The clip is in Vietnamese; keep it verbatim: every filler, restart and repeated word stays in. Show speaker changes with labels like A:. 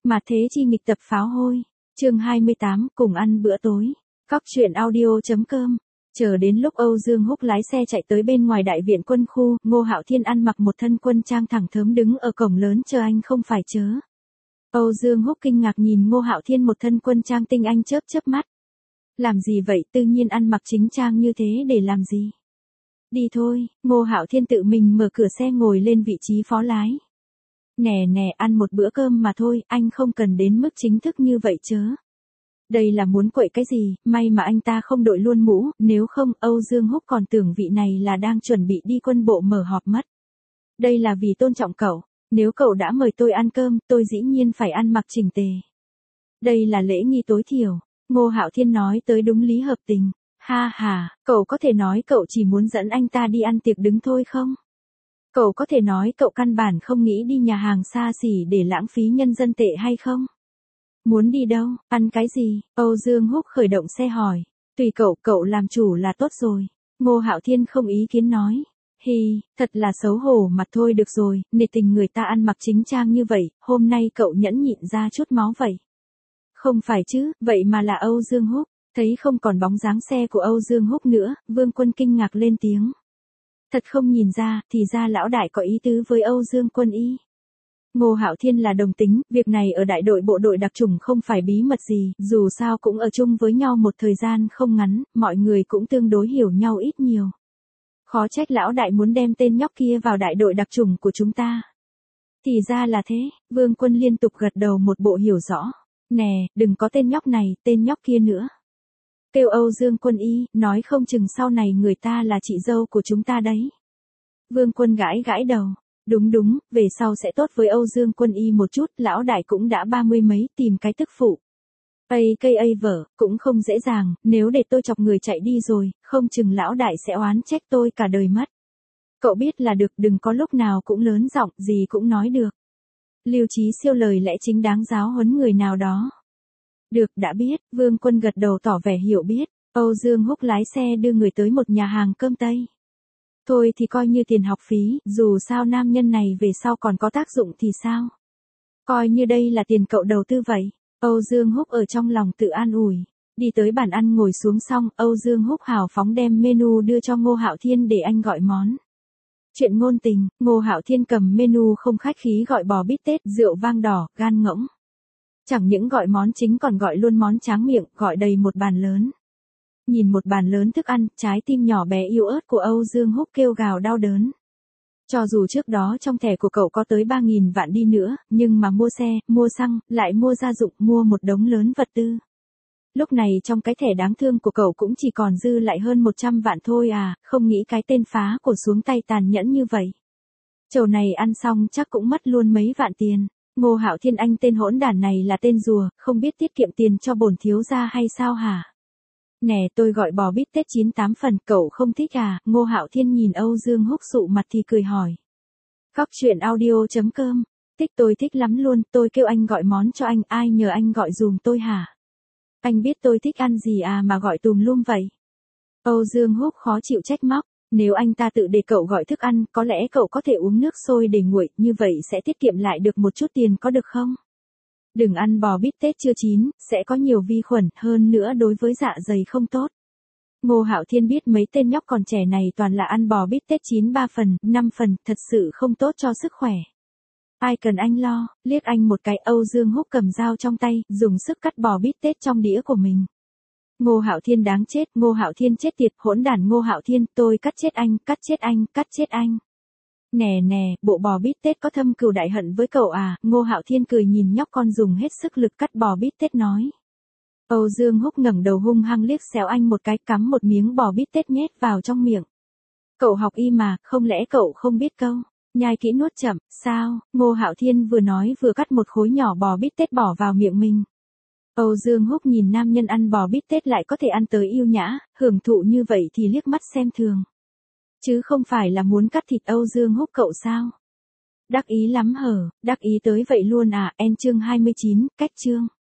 A: Mà thế chi nghịch tập pháo hôi. Chương hai mươi tám, cùng ăn bữa tối. Cóc truyện audio.com. Chờ đến lúc Âu Dương Húc lái xe chạy tới bên ngoài đại viện quân khu, Ngô Hạo Thiên ăn mặc một thân quân trang thẳng thớm đứng ở cổng lớn chờ anh không phải chớ. Âu Dương Húc kinh ngạc nhìn Ngô Hạo Thiên một thân quân trang tinh anh chớp chớp mắt. Làm gì vậy, tự nhiên ăn mặc chính trang như thế để làm gì? Đi thôi, Ngô Hạo Thiên tự mình mở cửa xe ngồi lên vị trí phó lái. Nè nè, ăn một bữa cơm mà thôi, anh không cần đến mức chính thức như vậy chớ. Đây là muốn quậy cái gì, may mà anh ta không đội luôn mũ, nếu không Âu Dương Húc còn tưởng vị này là đang chuẩn bị đi quân bộ mở họp mất. Đây là vì tôn trọng cậu, nếu cậu đã mời tôi ăn cơm, tôi dĩ nhiên phải ăn mặc chỉnh tề. Đây là lễ nghi tối thiểu, Ngô Hạo Thiên nói tới đúng lý hợp tình. Ha ha, cậu có thể nói cậu chỉ muốn dẫn anh ta đi ăn tiệc đứng thôi không? Cậu có thể nói cậu căn bản không nghĩ đi nhà hàng xa xỉ để lãng phí nhân dân tệ hay không? Muốn đi đâu, ăn cái gì? Âu Dương Húc khởi động xe hỏi. Tùy cậu, cậu làm chủ là tốt rồi. Ngô Hạo Thiên không ý kiến nói. Hi, thật là xấu hổ mà thôi được rồi, nể tình người ta ăn mặc chính trang như vậy, hôm nay cậu nhẫn nhịn ra chút máu vậy. Không phải chứ, vậy mà là Âu Dương Húc. Thấy không còn bóng dáng xe của Âu Dương Húc nữa, Vương Quân kinh ngạc lên tiếng. Thật không nhìn ra, thì ra lão đại có ý tứ với Âu Dương Quân y. Ngô Hạo Thiên là đồng tính, việc này ở đại đội bộ đội đặc chủng không phải bí mật gì, dù sao cũng ở chung với nhau một thời gian không ngắn, mọi người cũng tương đối hiểu nhau ít nhiều. Khó trách lão đại muốn đem tên nhóc kia vào đại đội đặc chủng của chúng ta. Thì ra là thế, Vương Quân liên tục gật đầu một bộ hiểu rõ. Nè, đừng có tên nhóc này, tên nhóc kia nữa. Kêu Âu Dương Quân y, nói không chừng sau này người ta là chị dâu của chúng ta đấy. Vương Quân gãi gãi đầu. Đúng đúng, về sau sẽ tốt với Âu Dương Quân y một chút, lão đại cũng đã ba mươi mấy, tìm cái tức phụ. Ây cây ây vở, cũng không dễ dàng, nếu để tôi chọc người chạy đi rồi, không chừng lão đại sẽ oán trách tôi cả đời mất. Cậu biết là được, đừng có lúc nào cũng lớn giọng, gì cũng nói được. Lưu Chí Siêu lời lẽ chính đáng giáo huấn người nào đó. Được, đã biết, Vương Quân gật đầu tỏ vẻ hiểu biết. Âu Dương Húc lái xe đưa người tới một nhà hàng cơm Tây. Thôi thì coi như tiền học phí, dù sao nam nhân này về sau còn có tác dụng thì sao? Coi như đây là tiền cậu đầu tư vậy. Âu Dương Húc ở trong lòng tự an ủi. Đi tới bàn ăn ngồi xuống xong, Âu Dương Húc hào phóng đem menu đưa cho Ngô Hạo Thiên để anh gọi món. Chuyện ngôn tình, Ngô Hạo Thiên cầm menu không khách khí gọi bò bít tết, rượu vang đỏ, gan ngỗng. Chẳng những gọi món chính còn gọi luôn món tráng miệng, gọi đầy một bàn lớn. Nhìn một bàn lớn thức ăn, trái tim nhỏ bé yếu ớt của Âu Dương Húc kêu gào đau đớn. Cho dù trước đó trong thẻ của cậu có tới ba nghìn vạn đi nữa, nhưng mà mua xe, mua xăng, lại mua gia dụng, mua một đống lớn vật tư. Lúc này trong cái thẻ đáng thương của cậu cũng chỉ còn dư lại hơn một trăm vạn thôi à, không nghĩ cái tên phá của xuống tay tàn nhẫn như vậy. Chầu này ăn xong chắc cũng mất luôn mấy vạn tiền. Ngô Hạo Thiên anh tên hỗn đản này là tên rùa, không biết tiết kiệm tiền cho bổn thiếu gia hay sao hả? Nè tôi gọi bò bít tết chín tám phần, cậu không thích à? Ngô Hạo Thiên nhìn Âu Dương Húc sụ mặt thì cười hỏi. Cóc truyện audio.com. Thích tôi thích lắm luôn, tôi kêu anh gọi món cho anh, ai nhờ anh gọi dùm tôi hả? Anh biết tôi thích ăn gì à mà gọi tùm lum vậy? Âu Dương Húc khó chịu trách móc. Nếu anh ta tự để cậu gọi thức ăn, có lẽ cậu có thể uống nước sôi để nguội, như vậy sẽ tiết kiệm lại được một chút tiền có được không? Đừng ăn bò bít tết chưa chín, sẽ có nhiều vi khuẩn, hơn nữa đối với dạ dày không tốt. Ngô Hạo Thiên biết mấy tên nhóc còn trẻ này toàn là ăn bò bít tết chín ba phần, năm phần, thật sự không tốt cho sức khỏe. Ai cần anh lo, liếc anh một cái. Âu Dương Húc cầm dao trong tay, dùng sức cắt bò bít tết trong đĩa của mình. Ngô Hạo Thiên đáng chết, Ngô Hạo Thiên chết tiệt, hỗn đản Ngô Hạo Thiên, tôi cắt chết anh, cắt chết anh, cắt chết anh. Nè nè, bộ bò bít tết có thâm cừu đại hận với cậu à? Ngô Hạo Thiên cười nhìn nhóc con dùng hết sức lực cắt bò bít tết nói. Âu Dương Húc ngẩng đầu hung hăng liếc xéo anh một cái, cắm một miếng bò bít tết nhét vào trong miệng. Cậu học y mà, không lẽ cậu không biết câu? Nhai kỹ nuốt chậm, sao? Ngô Hạo Thiên vừa nói vừa cắt một khối nhỏ bò bít tết bỏ vào miệng mình. Âu Dương Húc nhìn nam nhân ăn bò bít tết lại có thể ăn tới yêu nhã, hưởng thụ như vậy thì liếc mắt xem thường. Chứ không phải là muốn cắt thịt Âu Dương Húc cậu sao? Đắc ý lắm hở, đắc ý tới vậy luôn à? En chương hai mươi chín, cách chương.